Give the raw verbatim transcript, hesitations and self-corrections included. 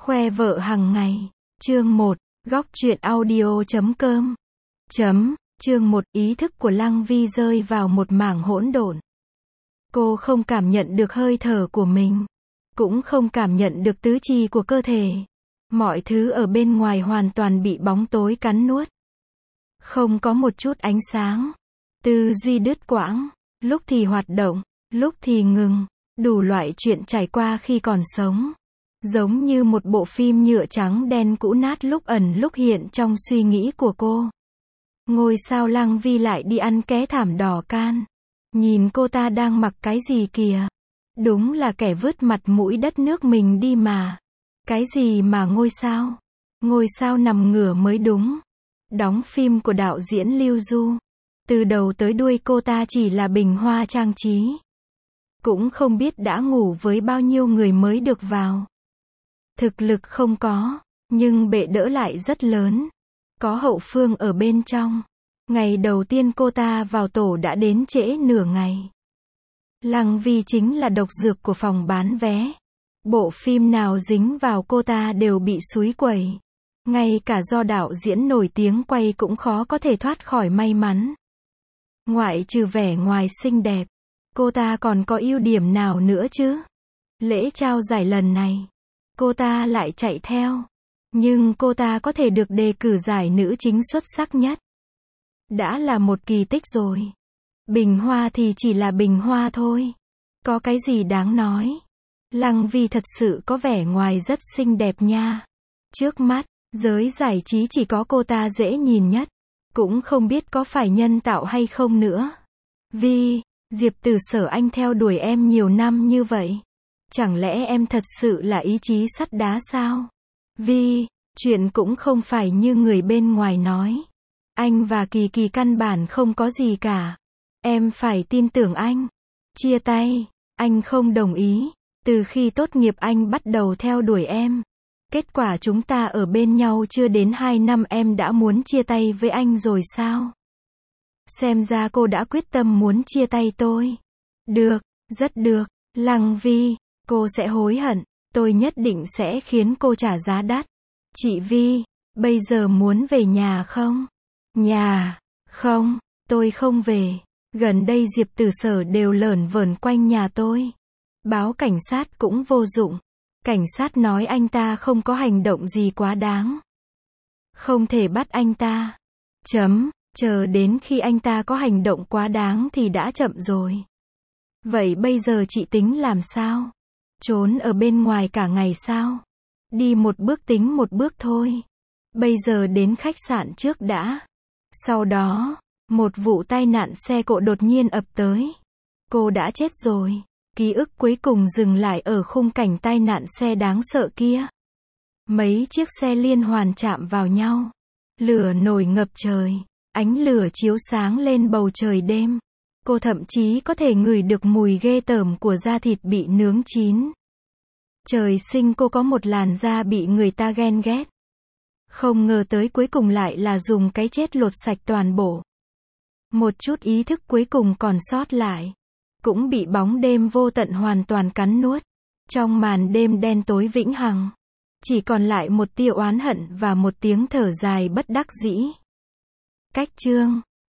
Khoe vợ hằng ngày. Chương một. Góc truyện audio chấm com. Chấm. Chương một. Ý thức của Lăng Vi rơi vào một mảng hỗn độn. Cô không cảm nhận được hơi thở của mình. Cũng không cảm nhận được tứ chi của cơ thể. Mọi thứ ở bên ngoài hoàn toàn bị bóng tối cắn nuốt. Không có một chút ánh sáng. Tư duy đứt quãng. Lúc thì hoạt động, lúc thì ngừng. Đủ loại chuyện trải qua khi còn sống. Giống như một bộ phim nhựa trắng đen cũ nát lúc ẩn lúc hiện trong suy nghĩ của cô. Ngôi sao Lăng Vi lại đi ăn ké thảm đỏ can. Nhìn cô ta đang mặc cái gì kìa. Đúng là kẻ vứt mặt mũi đất nước mình đi mà. Cái gì mà ngôi sao? Ngôi sao nằm ngửa mới đúng. Đóng phim của đạo diễn Lưu Du. Từ đầu tới đuôi cô ta chỉ là bình hoa trang trí. Cũng không biết đã ngủ với bao nhiêu người mới được vào. Thực lực không có, nhưng bệ đỡ lại rất lớn. Có hậu phương ở bên trong. Ngày đầu tiên cô ta vào tổ đã đến trễ nửa ngày. Lăng Vi chính là độc dược của phòng bán vé. Bộ phim nào dính vào cô ta đều bị xúi quẩy. Ngay cả do đạo diễn nổi tiếng quay cũng khó có thể thoát khỏi may mắn. Ngoại trừ vẻ ngoài xinh đẹp, cô ta còn có ưu điểm nào nữa chứ? Lễ trao giải lần này, cô ta lại chạy theo. Nhưng cô ta có thể được đề cử giải nữ chính xuất sắc nhất. Đã là một kỳ tích rồi. Bình hoa thì chỉ là bình hoa thôi. Có cái gì đáng nói. Lăng Vi thật sự có vẻ ngoài rất xinh đẹp nha. Trước mắt, giới giải trí chỉ có cô ta dễ nhìn nhất. Cũng không biết có phải nhân tạo hay không nữa. Vi, Diệp Tử Sở anh theo đuổi em nhiều năm như vậy. Chẳng lẽ em thật sự là ý chí sắt đá sao? Vi, chuyện cũng không phải như người bên ngoài nói. Anh và Kỳ Kỳ căn bản không có gì cả. Em phải tin tưởng anh. Chia tay, anh không đồng ý. Từ khi tốt nghiệp anh bắt đầu theo đuổi em. Kết quả chúng ta ở bên nhau chưa đến hai năm em đã muốn chia tay với anh rồi sao? Xem ra cô đã quyết tâm muốn chia tay tôi. Được, rất được, Lăng Vi, cô sẽ hối hận. Tôi nhất định sẽ khiến cô trả giá đắt. Chị Vi, bây giờ muốn về nhà không? Nhà, không, tôi không về. Gần đây Diệp Tử Sở đều lởn vởn quanh nhà tôi. Báo cảnh sát cũng vô dụng. Cảnh sát nói anh ta không có hành động gì quá đáng. Không thể bắt anh ta. Chấm, chờ đến khi anh ta có hành động quá đáng thì đã chậm rồi. Vậy bây giờ chị tính làm sao? Trốn ở bên ngoài cả ngày sao? Đi một bước tính một bước thôi. Bây giờ đến khách sạn trước đã. Sau đó, một vụ tai nạn xe cộ đột nhiên ập tới. Cô đã chết rồi. Ký ức cuối cùng dừng lại ở khung cảnh tai nạn xe đáng sợ kia. Mấy chiếc xe liên hoàn chạm vào nhau. Lửa nổi ngập trời. Ánh lửa chiếu sáng lên bầu trời đêm. Cô thậm chí có thể ngửi được mùi ghê tởm của da thịt bị nướng chín. Trời sinh cô có một làn da bị người ta ghen ghét. Không ngờ tới cuối cùng lại là dùng cái chết lột sạch toàn bộ. Một chút ý thức cuối cùng còn sót lại. Cũng bị bóng đêm vô tận hoàn toàn cắn nuốt. Trong màn đêm đen tối vĩnh hằng. Chỉ còn lại một tia oán hận và một tiếng thở dài bất đắc dĩ. Cách chương